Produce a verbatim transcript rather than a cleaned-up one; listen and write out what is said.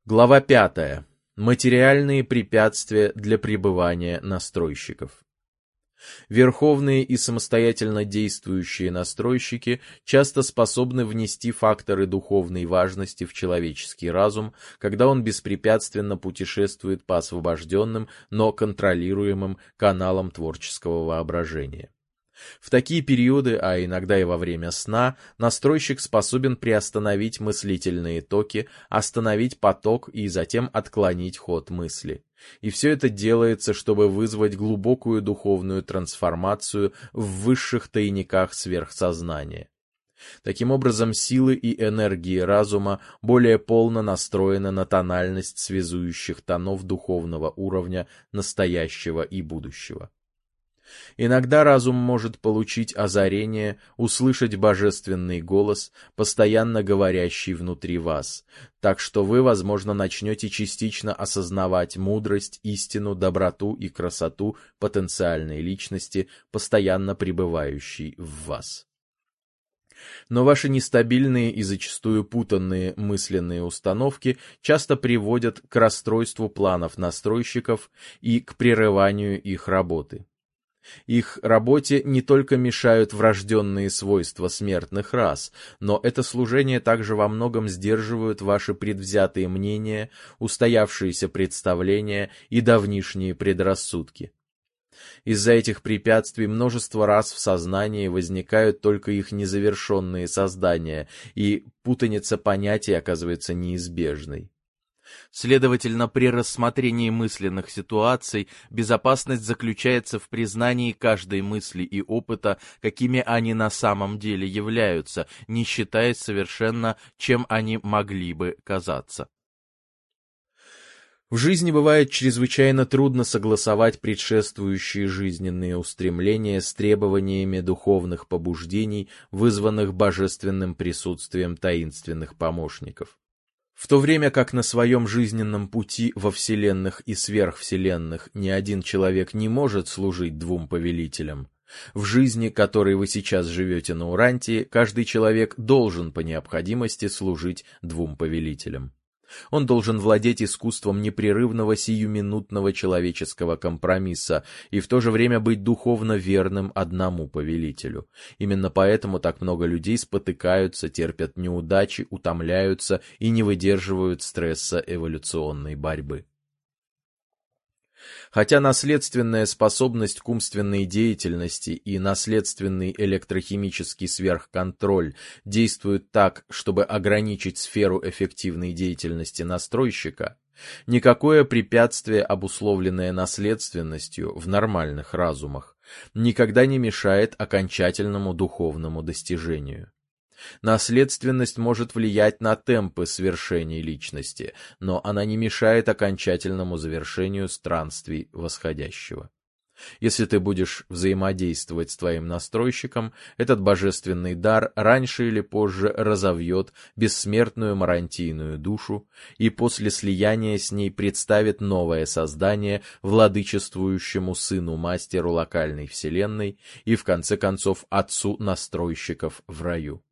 Глава пятая. Материальные препятствия для пребывания настройщиков. Верховные и самостоятельно действующие настройщики часто способны внести факторы духовной важности в человеческий разум, когда он беспрепятственно путешествует по освобожденным, но контролируемым каналам творческого воображения. В такие периоды, а иногда и во время сна, настройщик способен приостановить мыслительные токи, остановить поток и затем отклонить ход мысли. И все это делается, чтобы вызвать глубокую духовную трансформацию в высших тайниках сверхсознания. Таким образом, силы и энергии разума более полно настроены на тональность связующих тонов духовного уровня настоящего и будущего. Иногда разум может получить озарение, услышать божественный голос, постоянно говорящий внутри вас, так что вы, возможно, начнете частично осознавать мудрость, истину, доброту и красоту потенциальной личности, постоянно пребывающей в вас. Но ваши нестабильные и зачастую путанные мысленные установки часто приводят к расстройству планов настройщиков и к прерыванию их работы. Их работе не только мешают врожденные свойства смертных рас, но это служение также во многом сдерживают ваши предвзятые мнения, устоявшиеся представления и давнишние предрассудки. Из-за этих препятствий множество раз в сознании возникают только их незавершенные создания, и путаница понятий оказывается неизбежной. Следовательно, при рассмотрении мысленных ситуаций безопасность заключается в признании каждой мысли и опыта, какими они на самом деле являются, не считаясь совершенно, чем они могли бы казаться. В жизни бывает чрезвычайно трудно согласовать предшествующие жизненные устремления с требованиями духовных побуждений, вызванных божественным присутствием таинственных помощников. В то время как на своем жизненном пути во вселенных и сверхвселенных ни один человек не может служить двум повелителям, в жизни, которой вы сейчас живете на Урантии, каждый человек должен по необходимости служить двум повелителям. Он должен владеть искусством непрерывного сиюминутного человеческого компромисса и в то же время быть духовно верным одному повелителю. Именно поэтому так много людей спотыкаются, терпят неудачи, утомляются и не выдерживают стресса эволюционной борьбы. Хотя наследственная способность к умственной деятельности и наследственный электрохимический сверхконтроль действуют так, чтобы ограничить сферу эффективной деятельности настройщика, никакое препятствие, обусловленное наследственностью в нормальных разумах, никогда не мешает окончательному духовному достижению. Наследственность может влиять на темпы свершений личности, но она не мешает окончательному завершению странствий восходящего. Если ты будешь взаимодействовать с твоим настройщиком, этот божественный дар раньше или позже разовьет бессмертную марантийную душу и после слияния с ней представит новое создание владычествующему сыну-мастеру локальной вселенной и, в конце концов, отцу настройщиков в раю.